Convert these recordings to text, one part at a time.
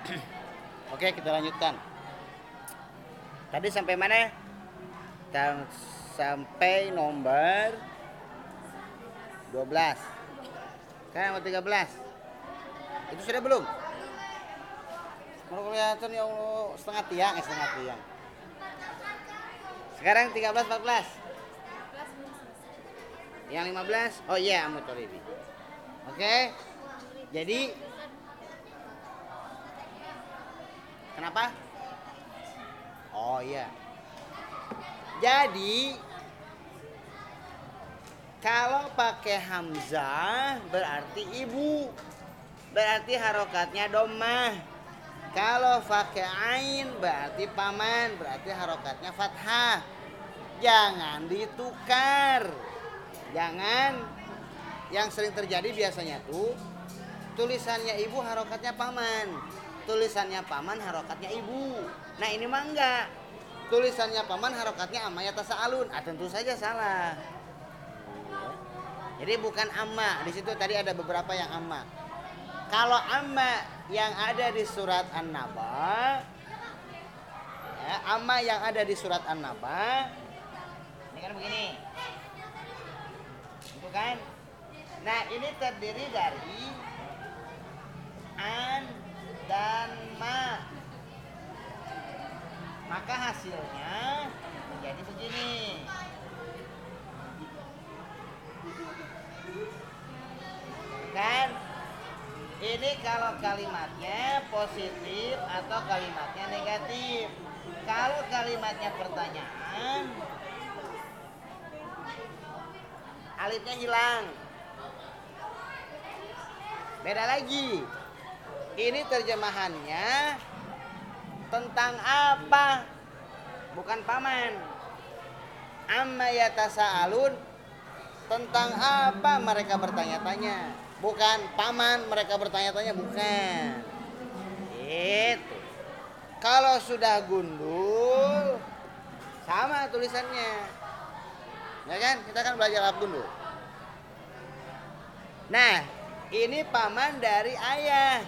Oke, kita lanjutkan. Tadi sampai mana? Sampai nomor 12. Sekarang nomor 13. Itu sudah belum? Mau kelihatan ya Allah, setengah tiang. Sekarang 13 14. Yang 15, oh iya Amutolibi. Oke. Jadi kenapa? Oh iya. Jadi kalau pakai hamzah berarti ibu. Berarti harokatnya dhammah. Kalau pakai ain berarti paman, berarti harokatnya fathah. Jangan ditukar. Jangan, yang sering terjadi biasanya tuh tulisannya ibu harokatnya paman, tulisannya paman harokatnya ibu. Nah ini mah enggak, tulisannya paman harokatnya amma yatasaalun. Tentu saja salah. Jadi bukan amma. Di situ tadi ada beberapa yang amma. Kalau amma yang ada di surat An-Naba, ya, amma yang ada di surat An-Naba, ini kan begini, itu kan. Nah ini terdiri dari an dan ma. Maka hasilnya menjadi begini. Kan? Ini kalau kalimatnya positif atau kalimatnya negatif. Kalau kalimatnya pertanyaan, alifnya hilang. Beda lagi. Ini terjemahannya tentang apa? Bukan paman. Amma yatasaalun, tentang apa mereka bertanya-tanya. Bukan paman mereka bertanya-tanya, bukan. Gitu. Kalau sudah gundul sama tulisannya. Ya kan? Kita kan belajar laf gundul. Nah, ini paman dari ayah.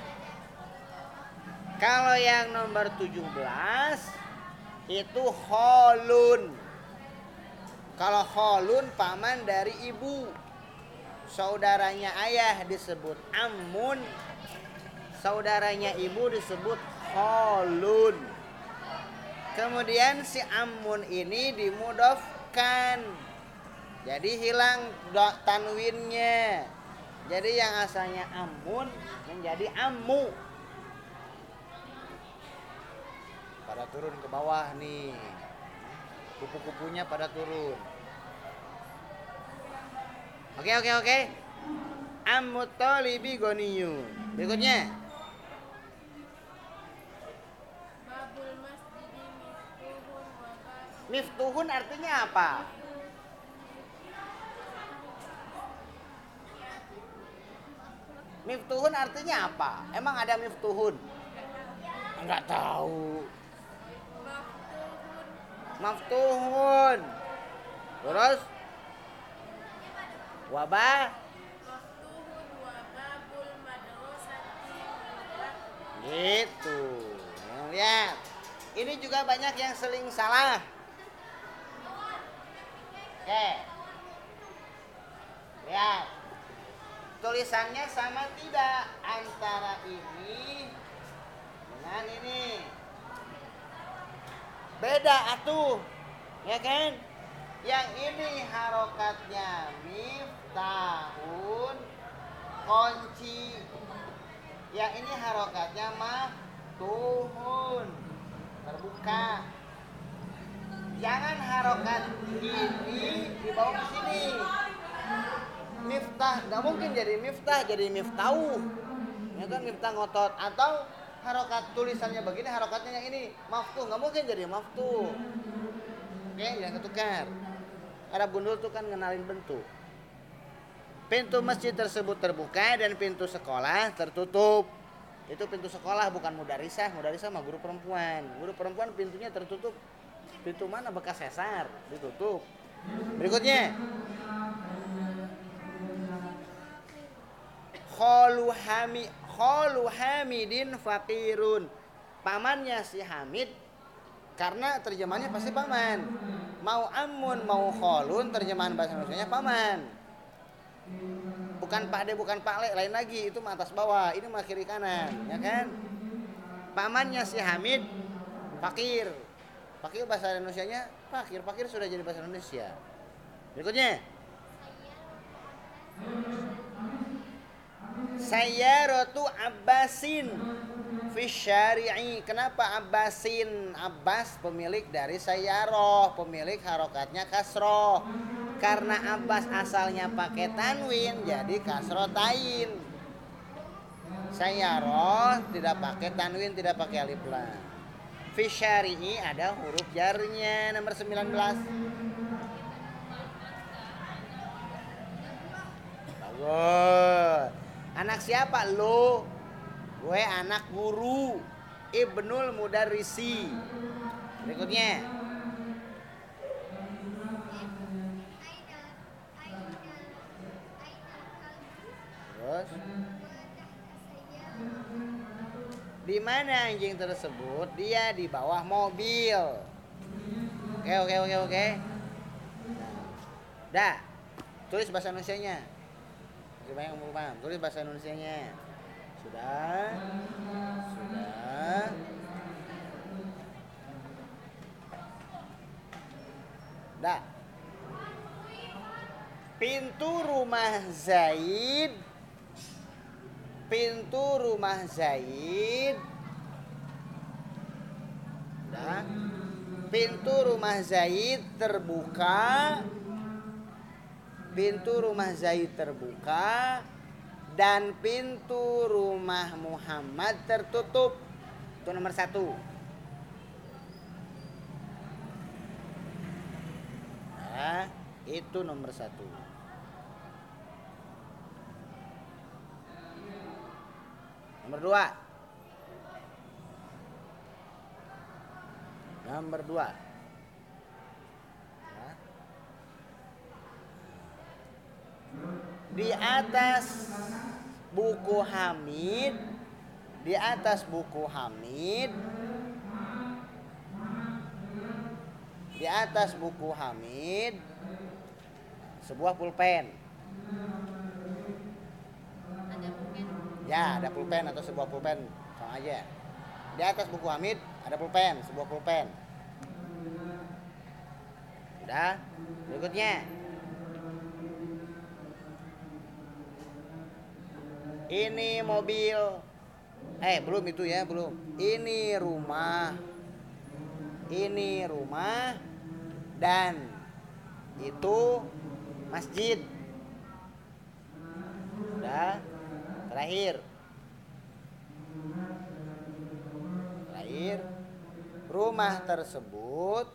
Kalau yang nomor 17 itu kholun. Kalau kholun paman dari ibu. Saudaranya ayah disebut ammun, saudaranya ibu disebut kholun. Kemudian si ammun ini dimudofkan, jadi hilang tanwinnya. Jadi yang asalnya ammun menjadi ammu. Pada turun ke bawah nih, kupu-kupunya pada turun. Oke. Amutolibi goniyun. Berikutnya. Miftuhun artinya apa? Miftuhun artinya apa? Emang ada miftuhun? Enggak tahu. Maftuhun. Terus wabah gitu. Lihat, ini juga banyak yang seling salah. Oke, lihat, tulisannya sama tidak antara ini dengan ini? Beda atuh, ya kan? Yang ini harokatnya miftahun, kunci. Yang ini harokatnya maftuhun, terbuka. Jangan harokat ini dibawa ke sini. Miftah, nggak mungkin jadi miftah, jadi miftahu. Ya kan, miftah ngotot. Atau harokat tulisannya begini, harokatnya yang ini maftuh, nggak mungkin jadi maftuh. Oke, jangan ketukar. Arab gundul tuh kan ngenalin bentuk. Pintu masjid tersebut terbuka dan pintu sekolah tertutup. Itu pintu sekolah, bukan mudarisah. Mudarisah mah guru perempuan. Guru perempuan pintunya tertutup. Pintu mana bekas sesar ditutup. Berikutnya. khalu Hamidin faqirun. Pamannya si Hamid, karena terjemahannya pasti paman. Mau amun mau kholun, terjemahan bahasa Indonesianya paman. Bukan Pak De, bukan Pak Le, lain lagi. Itu mah atas bawah, ini mah kiri kanan, ya kan? Pamannya si Hamid fakir. Fakir bahasa Indonesianya fakir. Fakir sudah jadi bahasa Indonesia. Berikutnya. Sayyaratu Abbasin fi syari'i. Kenapa Abbasin? Abbas pemilik dari sayyaroh, pemilik harokatnya kasroh. Karena Abbas asalnya pakai tanwin, jadi kasroh tain. Sayyaroh tidak pakai tanwin, tidak pakai alif lam. Fi syari'i ada huruf jarnya nomor 19. Bagus. Anak siapa lo? Gue anak guru. Ibnul Mudarrisi. Berikutnya. Terus. Di mana anjing tersebut? Dia di bawah mobil. Oke. Dah. Tulis bahasa Indonesianya. Masih banyak yang belum paham. Tulis bahasa Indonesianya. Sudah. Dah. Pintu rumah Zaid. Dah. Pintu rumah Zaid terbuka. Dan pintu rumah Muhammad tertutup. Itu nomor 1. Nah, itu nomor 1. Nomor 2. Di atas buku Hamid sebuah pulpen. Ada pulpen? Ya, ada pulpen atau sebuah pulpen, sama aja. Di atas buku Hamid ada pulpen, sebuah pulpen. Udah, berikutnya. Ini mobil. Belum itu ya, belum. Ini rumah. Dan itu masjid. Udah. Terakhir. Rumah tersebut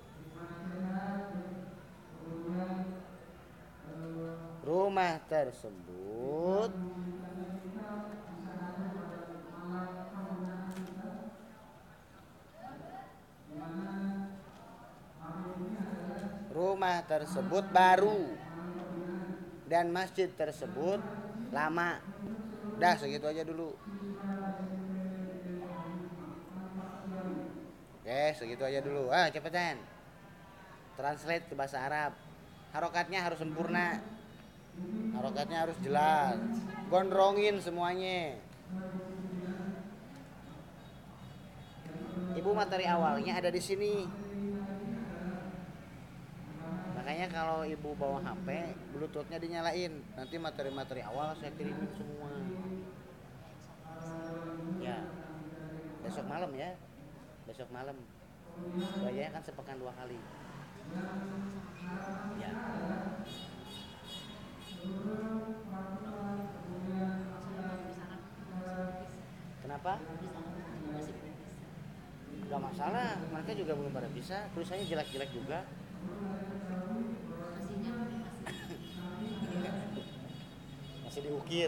baru dan masjid tersebut lama. Dah, segitu aja dulu. Oke, segitu aja dulu. Cepetan. Translate ke bahasa Arab. Harokatnya harus sempurna. Harokatnya harus jelas. Gondrongin semuanya. Ibu materi awalnya ada di sini. Makanya kalau ibu bawa HP, Bluetooth-nya dinyalain. Nanti materi-materi awal saya kirimin semua. Ya. Besok malam. Bayarnya kan sepekan 2 kali. Ya. Kenapa? Gak masalah, mereka juga belum pada bisa. Tulisannya jelek-jelek juga. Masih diukir.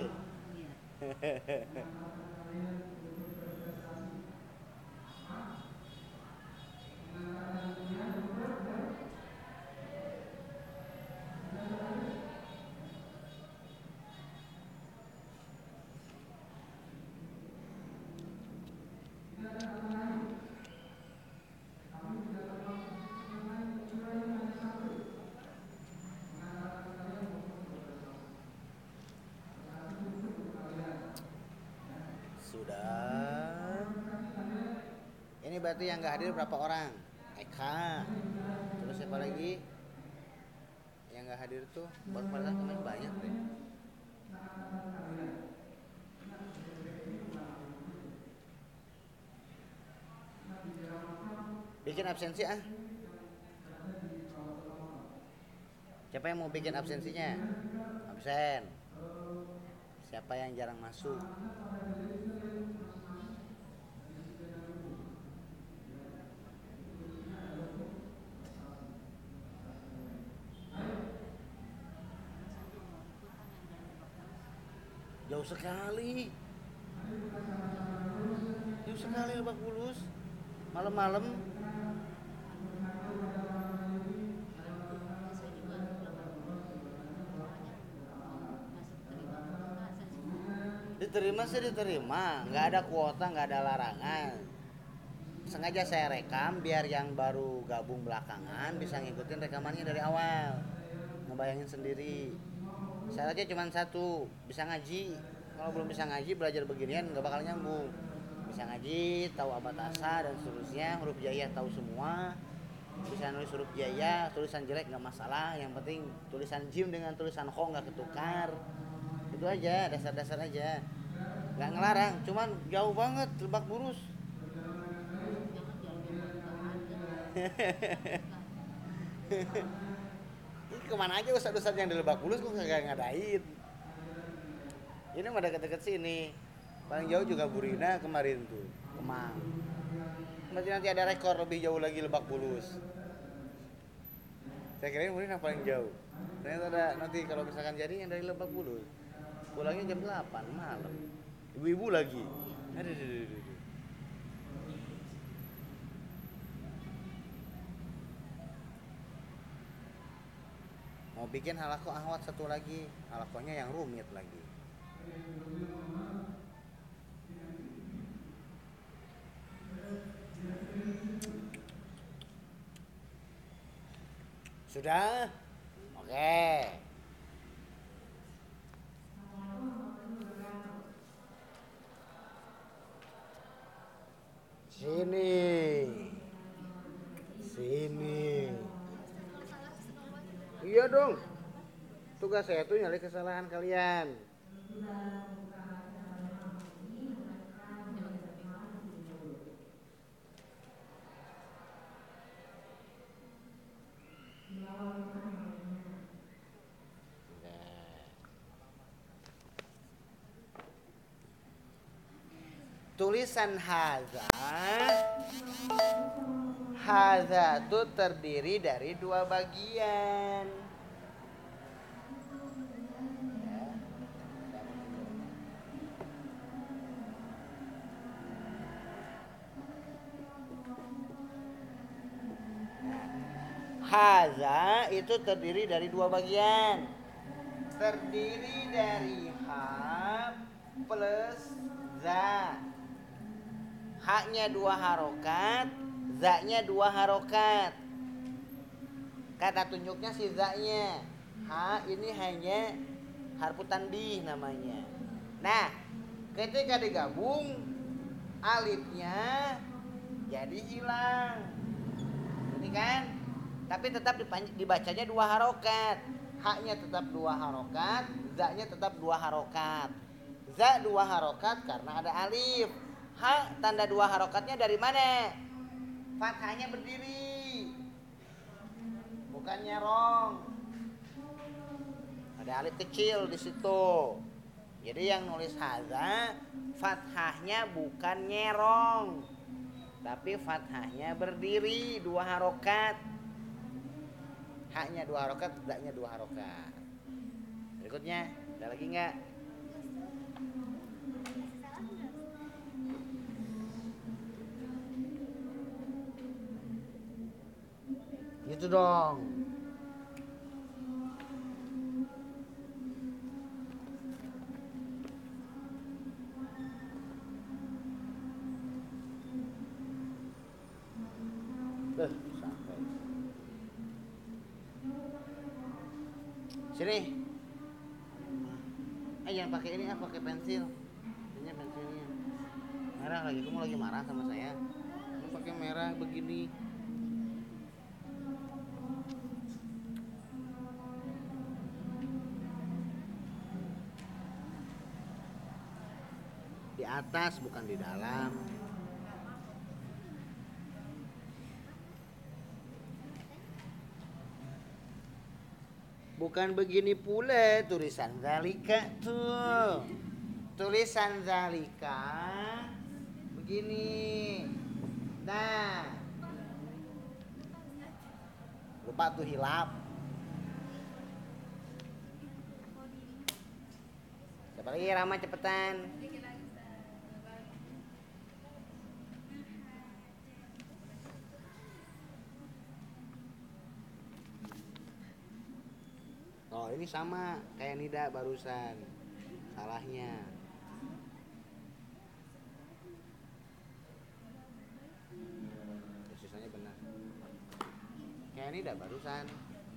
Sudah. Ini berarti yang nggak hadir berapa orang? Eka. Terus siapa lagi? Yang nggak hadir tuh baru pada kemarin banyak deh. Bikin absensi ah. Siapa yang mau bikin absensinya? Absen. Siapa yang jarang masuk? Jauh sekali. Jauh sekali Lebak Bulus. Malam-malam. Diterima sih diterima, nggak ada kuota, nggak ada larangan. Sengaja saya rekam biar yang baru gabung belakangan bisa ngikutin rekamannya dari awal, ngebayangin sendiri. Syaratnya cuma satu, bisa ngaji. Kalau belum bisa ngaji, belajar beginian nggak bakal nyambung. Bisa ngaji, tahu abad asa dan seterusnya, huruf jaiyah tahu semua. Bisa nulis huruf jaiyah, tulisan jelek nggak masalah. Yang penting tulisan jim dengan tulisan kho nggak ketukar. Itu aja, dasar-dasar aja. Nggak ngelarang, cuman jauh banget Lebak Bulus. Ini kemana aja ustad-ustad yang di Lebak Bulus kok nggak ngadain. Ini mah deket-deket sini. Paling jauh juga Burina kemarin tuh, Kemang. Berarti nanti ada rekor lebih jauh lagi Lebak Bulus. Saya kira Burina paling jauh. Ternyata ada nanti kalau misalkan jadi yang dari Lebak Bulus. Pulangnya jam 8 malam. Ibu-ibu lagi. Aduh. Mau bikin halako ahwat satu lagi. Halakonya yang rumit lagi. Sudah? Oke. Sini. Iya dong. Tugas saya tuh nyari kesalahan kalian. Tulisan haza itu terdiri dari dua bagian. Haza itu terdiri dari dua bagian. Terdiri dari ha plus za. Haknya dua harokat, za-nya dua harokat. Kata tunjuknya si za-nya. Ha ini hanya harfu tanbih namanya. Nah, ketika digabung alifnya jadi hilang. Ini kan? Tapi tetap dibacanya dua harokat. Haknya tetap dua harokat, za-nya tetap dua harokat. Za dua harokat karena ada alif. Ha tanda dua harokatnya dari mana? Fathahnya berdiri, bukan nyerong. Ada alif kecil di situ. Jadi yang nulis haza fathahnya bukan nyerong, tapi fathahnya berdiri dua harokat. Haknya dua harokat, za-nya dua harokat. Berikutnya ada lagi nggak? Gitu dong. Sampai. Sini. Jangan pakai ini, pakai pensil. Ini pensilnya. merah lagi, kamu lagi marah sama saya? Kamu pakai merah begini. Di atas bukan di dalam. Bukan begini pula tulisan zalika tuh. Tulisan zalika begini. Nah, lupa tuh hilap. Siapa lagi Rama cepetan. Oh ini sama kayak Nida barusan. Salahnya. Ya, sisanya benar. Kayak Nida barusan.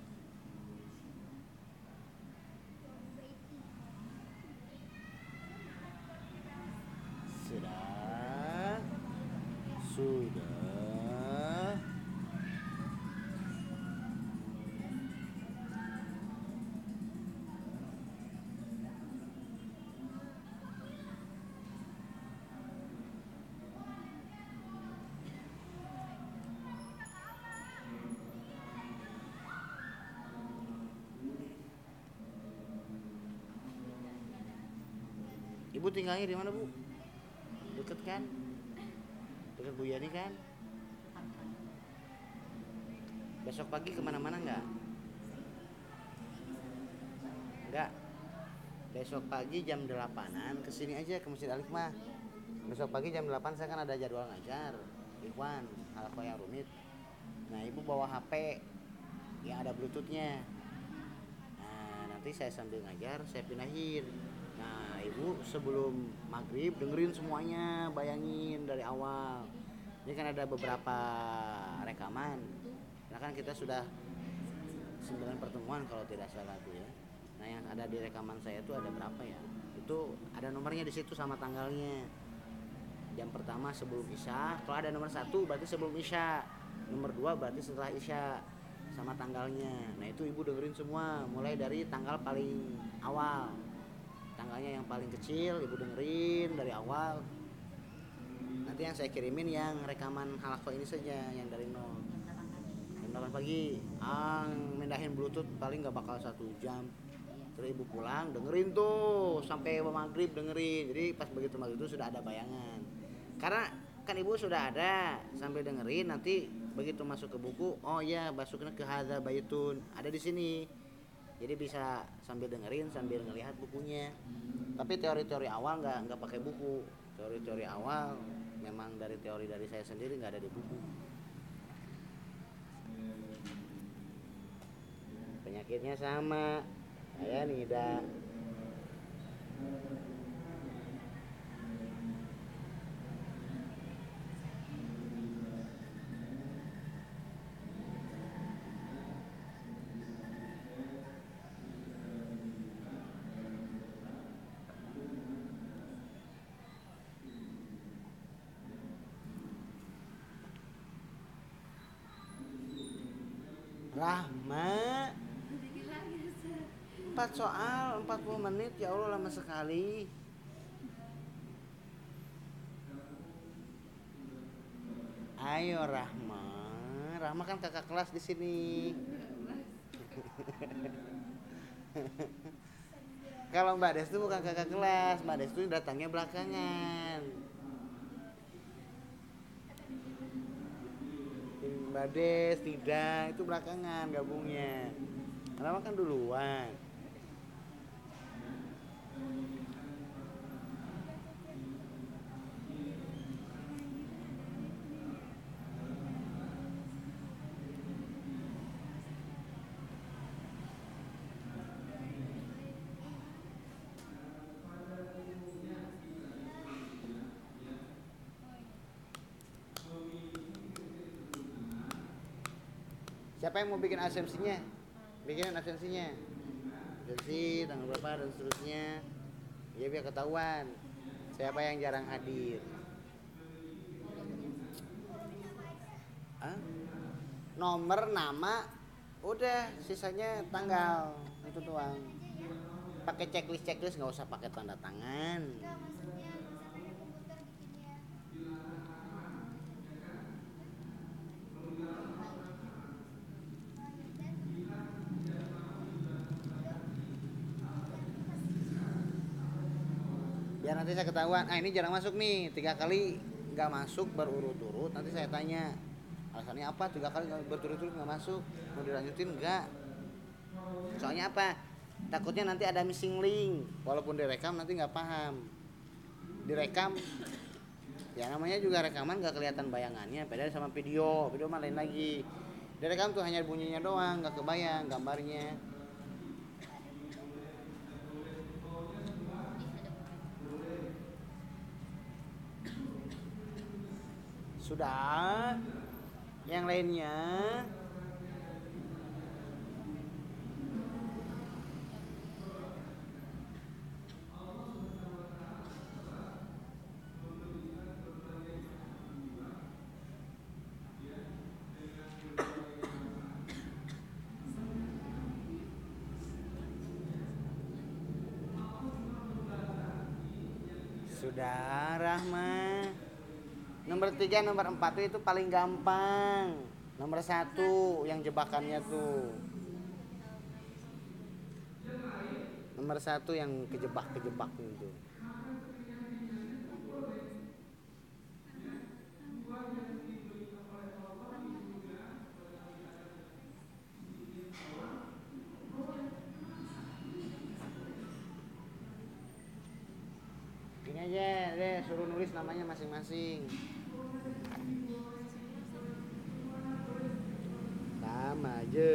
Sudah. Sudah. Ibu tinggalnya di mana, Bu? Deket kan? Deket Bu Yani kan? Besok pagi kemana-mana nggak? Nggak. Besok pagi jam 8-an kesini aja ke Masjid Al-Hikmah. Besok pagi jam 8 saya kan ada jadwal ngajar Ikhwan, hal-hal yang rumit. Nah ibu bawa HP yang ada bluetoothnya. Nah nanti saya sambil ngajar saya pindahin. Nah ibu sebelum maghrib dengerin semuanya, bayangin dari awal. Ini kan ada beberapa rekaman. Nah kan kita sudah 9 pertemuan kalau tidak salah tuh ya. Nah yang ada di rekaman saya tuh ada berapa ya? Itu ada nomornya di situ sama tanggalnya. Jam pertama sebelum Isya. Kalau ada nomor 1 berarti sebelum Isya. Nomor 2 berarti setelah Isya. Sama tanggalnya. Nah itu ibu dengerin semua. Mulai dari tanggal paling awal. Tanggalnya yang paling kecil ibu dengerin dari awal. Nanti yang saya kirimin yang rekaman halako ini saja. Yang dari 0 jam 8 pagi. Mindahin bluetooth paling gak bakal 1 jam. Terus ibu pulang dengerin tuh sampai maghrib dengerin. Jadi pas begitu maghrib itu sudah ada bayangan. Karena kan ibu sudah ada sambil dengerin, nanti begitu masuk ke buku, oh ya masuknya ke hadza baitun ada di sini. Jadi bisa sambil dengerin sambil ngelihat bukunya. Tapi teori-teori awal nggak pakai buku. Teori-teori awal memang dari teori dari saya sendiri nggak ada di buku. Penyakitnya sama saya Nida. Rahma 4 soal 40 menit ya Allah lama sekali. Ayo Rahma. Rahma kan kakak kelas di sini. Kalau Mbak Des itu bukan kakak kelas, Mbak Des itu datangnya belakangan. Mbak Des tidak, itu belakangan gabungnya. Rahma kan duluan. Siapa yang mau bikin absensinya? Bikinin absensinya. Absensi tanggal berapa dan seterusnya. Ya biar ketahuan siapa yang jarang hadir. Ah, nomor, nama, udah sisanya tanggal itu doang. Pakai checklist nggak usah pakai tanda tangan. Biar nanti saya ketahuan, ah ini jarang masuk nih, 3 kali nggak masuk berurut-urut, nanti saya tanya alasannya apa, 3 kali berturut-turut nggak masuk, mau dilanjutin nggak? Soalnya apa? Takutnya nanti ada missing link, walaupun direkam nanti nggak paham. Direkam, ya namanya juga rekaman nggak kelihatan bayangannya, beda sama video, video mah lain lagi. Direkam tuh hanya bunyinya doang, nggak kebayang gambarnya. Sudah, yang lainnya sudah, Rahma. Nomor 3, nomor 4 itu paling gampang. Nomor 1 yang jebakannya tuh. Nomor 1 yang kejebak itu. Gini aja deh, suruh nulis namanya masing-masing. Sama aja.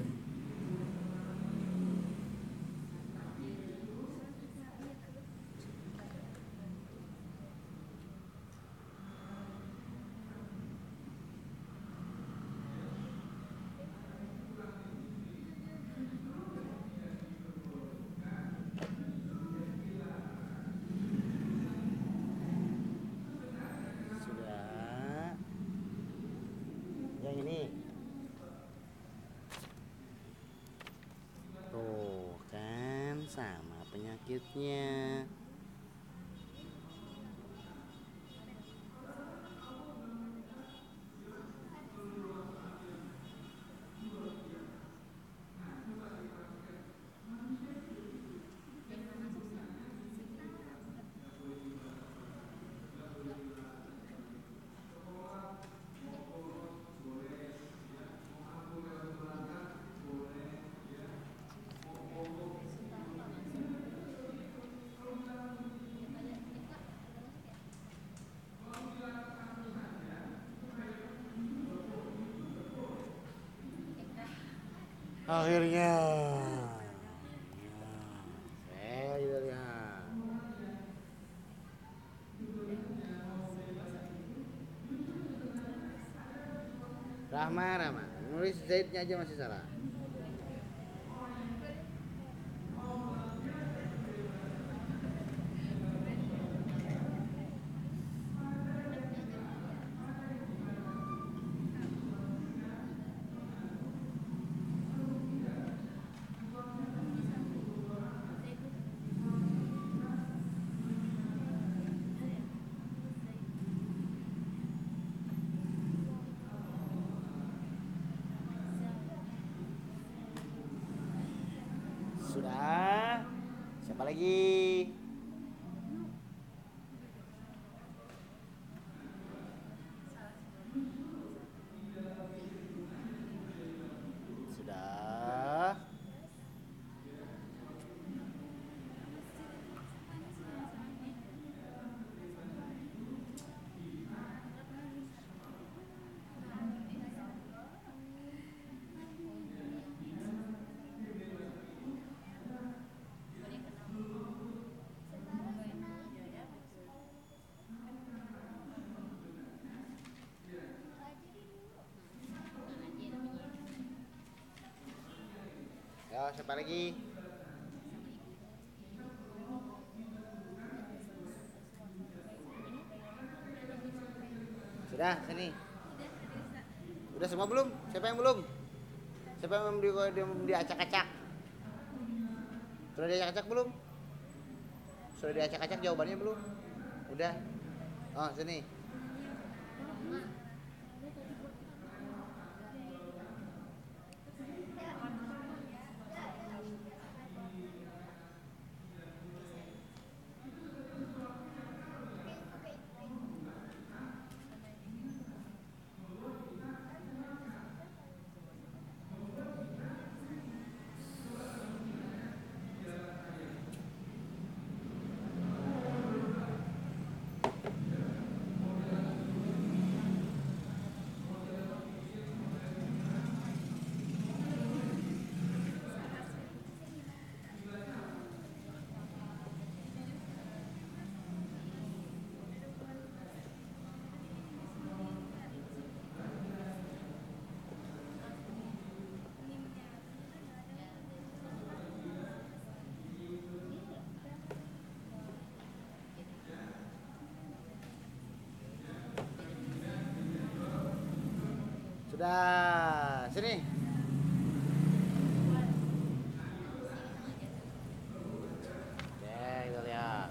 Sudah. Yang ini. Tuh kan sama penyakitnya. Akhirnya. Saya juga lihat. Rahma. Nulis Zaidnya aja masih salah. Sudah. Siapa lagi? Sudah. Ya, siapa lagi? Sudah, sini. Udah semua belum? Siapa yang belum? Siapa yang diacak-acak? Sudah diacak-acak belum? Sudah diacak-acak jawabannya belum? Udah. Oh, sini. Sudah, sini. Oke, kita lihat.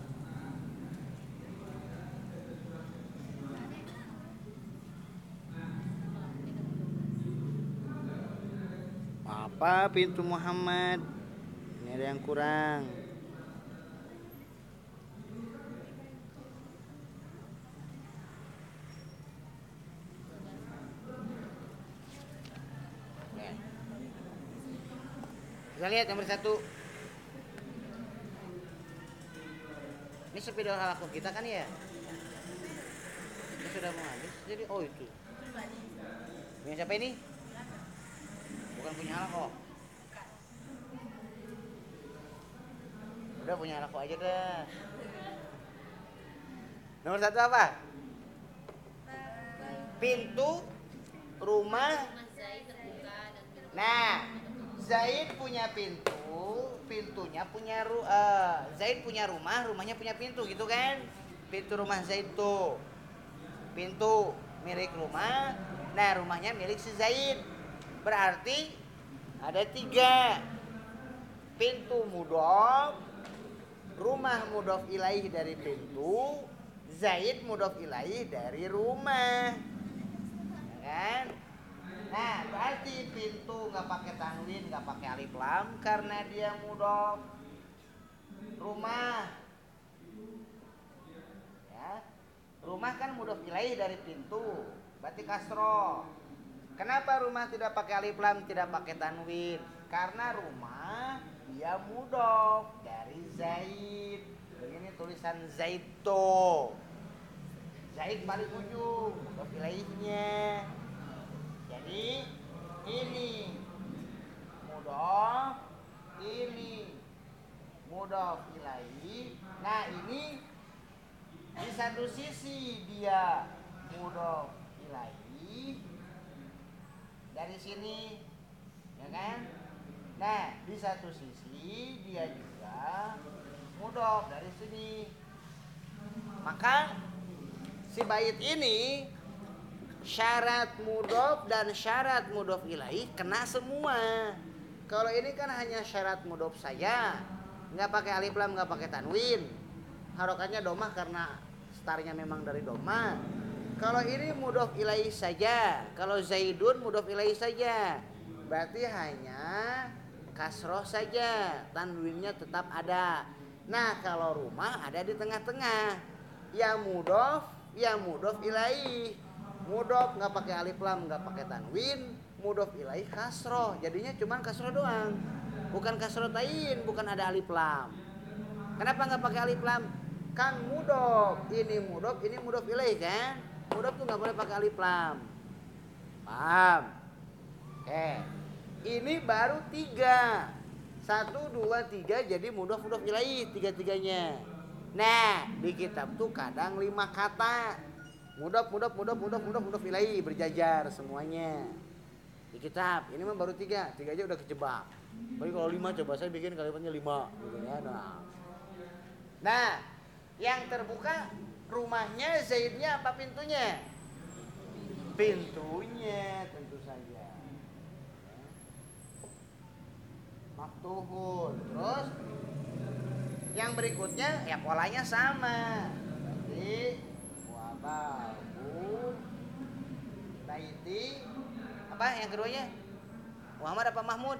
Apa pintu Muhammad? Ini ada yang kurang. Kita lihat nomor 1. Ini sepeda laku kita kan ya? Ini sudah mau habis. Jadi oh itu. Punya siapa ini? Bukan punya Alako. Udah punya Alako aja dah. Nomor 1 apa? Pintu rumah. Nah, Zaid punya pintu, pintunya punya Zaid punya rumah, rumahnya punya pintu gitu kan? Pintu rumah Zaid tuh. Pintu milik rumah. Nah, rumahnya milik si Zaid. Berarti ada 3. Pintu mudhof, rumah mudhof ilaih dari pintu, Zaid mudhof ilaih dari rumah. Ya kan? Nah, berarti pintu nggak pakai tanwin, nggak pakai alif lam karena dia mudhof. Rumah, ya, rumah kan mudhof ilaih dari pintu, berarti kasroh. Kenapa rumah tidak pakai alif lam, tidak pakai tanwin? Karena rumah dia mudhof dari Zaid. Begini tulisan Zaid tuh. Zaid paling ujung, mudhof ilaihnya. Jadi ini mudhof, ini mudhof ilaih. Nah, ini di satu sisi dia mudhof ilaih dari sini, ya kan? Nah, di satu sisi dia juga mudhof dari sini. Maka si bait ini syarat mudhof dan syarat mudhof ilaih kena semua. Kalau ini kan hanya syarat mudhof saja, nggak pakai alif lam, nggak pakai tanwin. Harokatnya domah karena startnya memang dari domah. Kalau ini mudhof ilaih saja, kalau Zaidun mudhof ilaih saja, berarti hanya kasroh saja, tanwinnya tetap ada. Nah, kalau rumah ada di tengah-tengah, ya mudhof ilaih. Mudhof nggak pakai alif lam, nggak pakai tanwin, mudhof ilaih kasroh, jadinya cuma kasroh doang, bukan kasroh tain, bukan ada alif lam. Kenapa nggak pakai alif lam? Kan mudhof, ini mudhof ilaih kan? Mudhof tuh nggak boleh pakai alif lam. Paham? Oke, ini baru 3, 1, 2, 3 jadi mudhof ilaih 3-3-nya. Nah, di kitab tuh kadang 5 kata. Mudhof ilaih berjajar semuanya di kitab. Ini mah baru 3 aja udah kejebak. Tapi kalau 5 coba saya bikin kalimatnya 5 gitu ya. Nah, yang terbuka rumahnya Zaidnya apa pintunya? Pintunya tentu saja. Maftuhun. Terus yang berikutnya ya polanya sama. Berarti wabahu baiti apa yang keduanya? Muhammad apa Mahmud?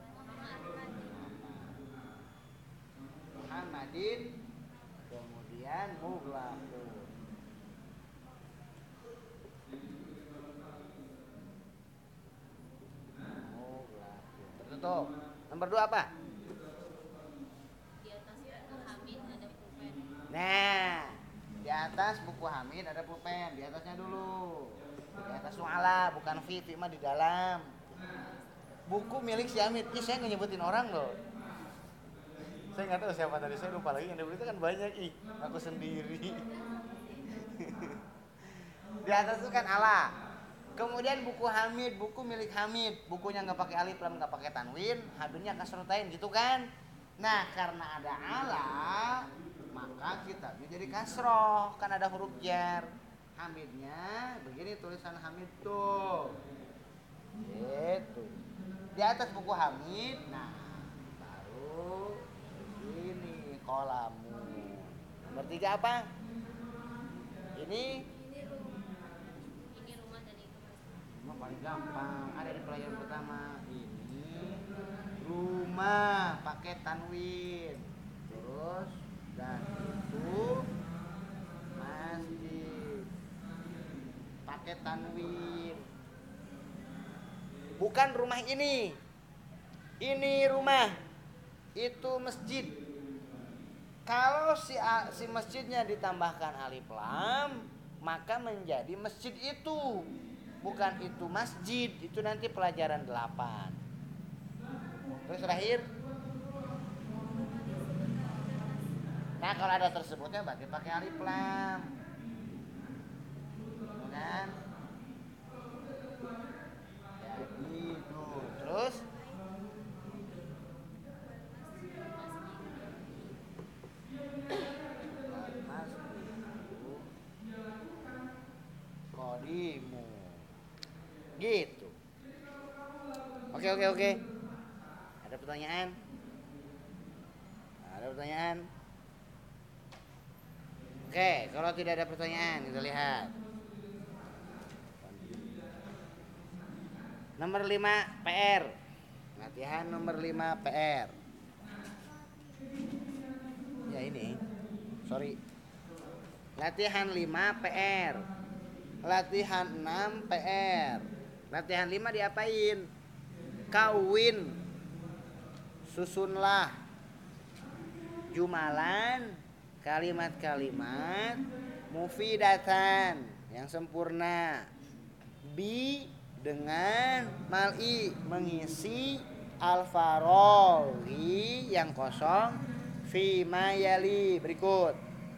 Muhammadin kemudian mughlaqun. Tertutup. Nomor 2 apa? Di atas buku Hamid ada pulpen. Nah, di atas buku Hamid ada pulpen, di atasnya dulu. Di atas suala, bukan fi mah di dalam. Buku milik si Hamid. Ih, saya nyebutin orang loh. Saya nggak tahu siapa tadi, saya lupa lagi. Yang dibeli itu kan banyak, aku sendiri. Di atas itu kan ala. Kemudian buku Hamid, buku milik Hamid, bukunya nggak pakai alif lam, nggak pakai tanwin, Hamidnya kasrotain gitu kan. Nah, karena ada ala, maka kitabnya jadi kasroh, kan ada huruf jar. Hamidnya begini tulisan Hamid tuh, gitu. Di atas buku Hamid, nah baru ini kolamu. Nomor 3 apa? Ini Rumah dan itu rumah paling gampang, ada di pelajaran pertama. Ini rumah pakai tanwin. Terus dan itu masjid pakai tanwin. Bukan rumah ini. Ini rumah. Itu masjid. Kalau si masjidnya ditambahkan alif lam, maka menjadi masjid itu. Bukan itu masjid, itu nanti pelajaran 8. Terus terakhir. Nah, kalau ada tersebutnya berarti pakai alif lam. Kan? Jadi itu. Terus kodimu. Gitu. Oke. Ada pertanyaan? Ada pertanyaan? Oke, kalau tidak ada pertanyaan, kita lihat. Nomor 5 PR. Latihan nomor 5 PR. Ya ini. Sorry. Latihan 5 PR. Latihan 6 PR. Latihan 5 diapain? Kawin. Susunlah jumalan, kalimat-kalimat mufidatan yang sempurna. Bi dengan mal'i mengisi al-faroghi yang kosong fi mayali berikut.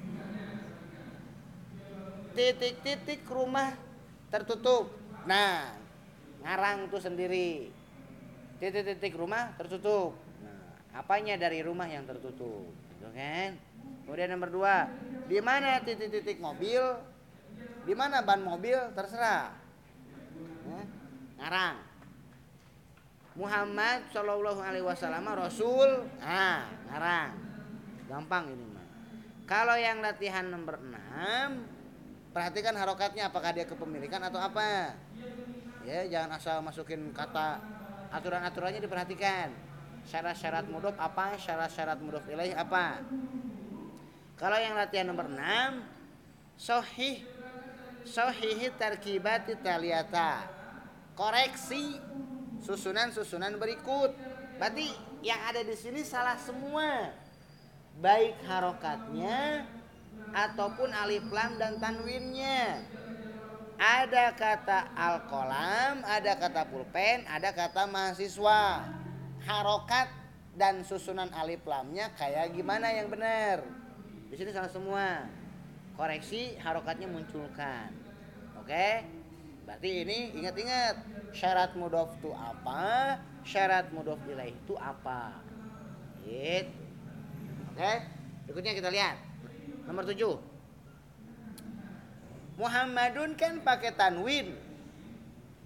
Titik-titik rumah tertutup. Nah, ngarang tuh sendiri. Titik-titik rumah tertutup. Nah, apanya dari rumah yang tertutup? Gitu kan? Kemudian nomor 2, di mana titik-titik mobil? Di mana ban mobil? Terserah. Ngarang. Muhammad Shallallahu Alaihi Wasallam Rasul. Nah, ngarang. Gampang ini mah. Kalau yang latihan nomor 6, perhatikan harokatnya, apakah dia kepemilikan atau apa. Ya, jangan asal masukin kata, aturan-aturannya diperhatikan. Syarat-syarat mudhof apa, syarat-syarat mudhof ilaih apa. Kalau yang latihan nomor 6, sahih tarkibati taliyata. Koreksi susunan-susunan berikut. Berarti yang ada di sini salah semua. Baik harokatnya ataupun alif lam dan tanwinnya. Ada kata al-qalam, ada kata pulpen, ada kata mahasiswa. Harokat dan susunan alif lamnya kayak gimana yang benar? Di sini salah semua. Koreksi, harokatnya munculkan. Oke? Berarti ini ingat-ingat, syarat mudhof itu apa, syarat mudhof ilaih itu apa. Gitu. Oke? Berikutnya kita lihat. Nomor 7. Muhammadun kan pakai tanwin.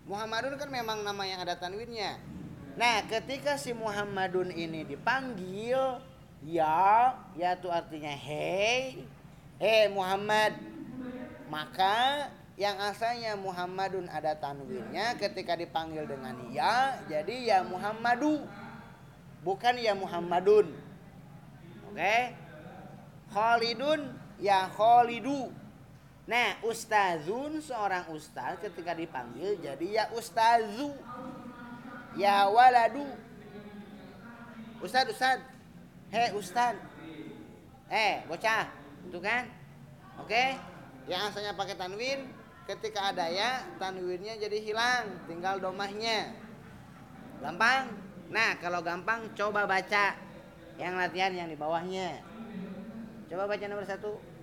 Muhammadun kan memang nama yang ada tanwinnya. Nah, ketika si Muhammadun ini dipanggil ya itu artinya hei Muhammad, maka yang asalnya Muhammadun ada tanwinnya ketika dipanggil dengan ya jadi ya Muhammadu, bukan ya Muhammadun. Oke? Khalidun ya Khalidu. Nah, ustazun seorang ustaz ketika dipanggil jadi ya ustazu. Ya waladu. Ustad. Hei ustad. Bocah. Itu kan? Oke? Yang asalnya pakai tanwin, ketika ada ya, tanwinnya jadi hilang, tinggal domahnya. Gampang? Nah, kalau gampang coba baca yang latihan yang di bawahnya. Coba baca nomor 1.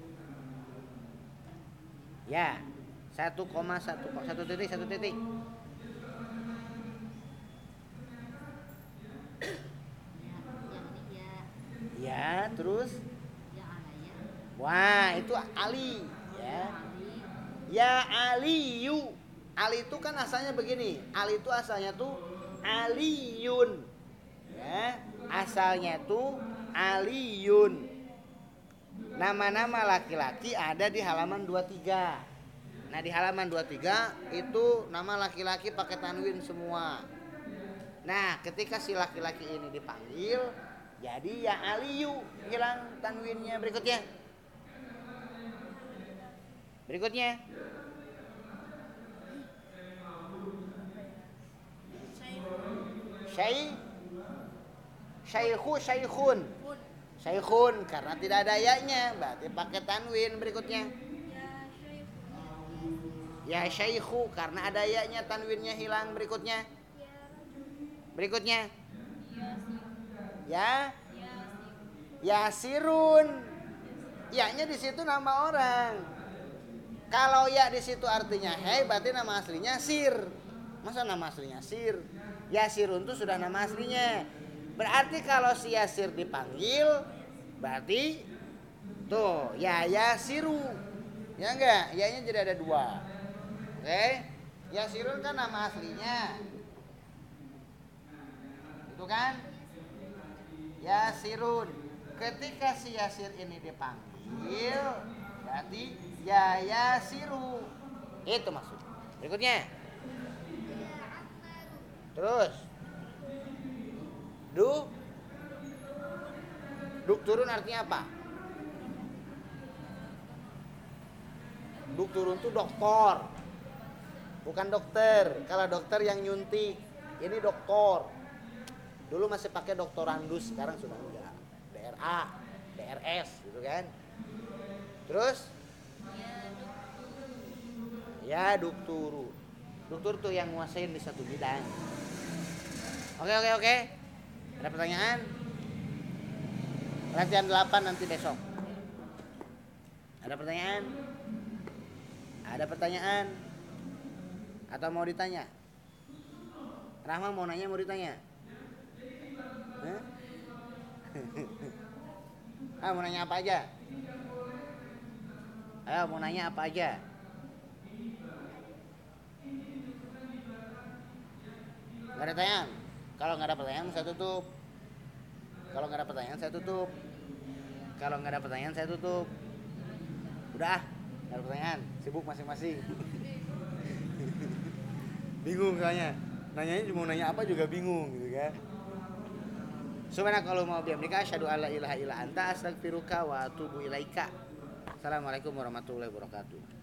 Ya, 1,1 titik. Ya, terus wah, itu Ali ya. Ya Aliyu. Ali itu kan asalnya begini. Ali itu asalnya tuh Aliyun. Ya, asalnya tuh Aliyun. Nama-nama laki-laki ada di halaman 23. Nah, di halaman 23 itu nama laki-laki pakai tanwin semua. Nah, ketika si laki-laki ini dipanggil jadi ya Aliyu, hilang tanwinnya. Berikutnya. Syekhun karena tidak ada ya-nya, berarti pakai tanwin. Berikutnya. Ya syekhu karena ada ya-nya, tanwinnya hilang. Berikutnya. Ya Yasirun. Ya-nya di situ nama orang. Kalau ya di situ artinya hei, berarti nama aslinya Sir. Masa nama aslinya Sir? Yasirun itu sudah nama aslinya. Berarti kalau si Yasir dipanggil, berarti tuh ya Yasiru. Ya enggak? Ya-nya jadi ada 2. Oke? Yasirun kan nama aslinya. Itu kan? Yasirun. Ketika si Yasir ini dipanggil, berarti ya Yasiru. Itu maksud. Berikutnya. Terus. Duk turun artinya apa? Duk turun itu dokter. Bukan dokter. Kalau dokter yang nyuntik. Ini dokter. Dulu masih pakai doktorandus, sekarang sudah enggak. DRA, DRS gitu kan. Terus? Ya dukturu. Duktur tuh yang nguasain di satu bidang. Oke. Ada pertanyaan? Latihan 8 nanti besok. Ada pertanyaan? Atau mau ditanya? Rahma mau nanya, mau ditanya? Mau nanya apa aja? Ayo mau nanya apa aja? Gak ada pertanyaan? Kalau gak ada pertanyaan saya tutup. Kalau gak ada pertanyaan saya tutup. Udah, gak ada pertanyaan. Sibuk masing-masing. Bingung kayaknya. Nanyanya mau nanya apa juga bingung gitu kan. Subhanakallahumma wa bihamdika asyhadu an la ilaha illa anta astaghfiruka wa atubu ilaika. Assalamualaikum warahmatullahi wabarakatuh.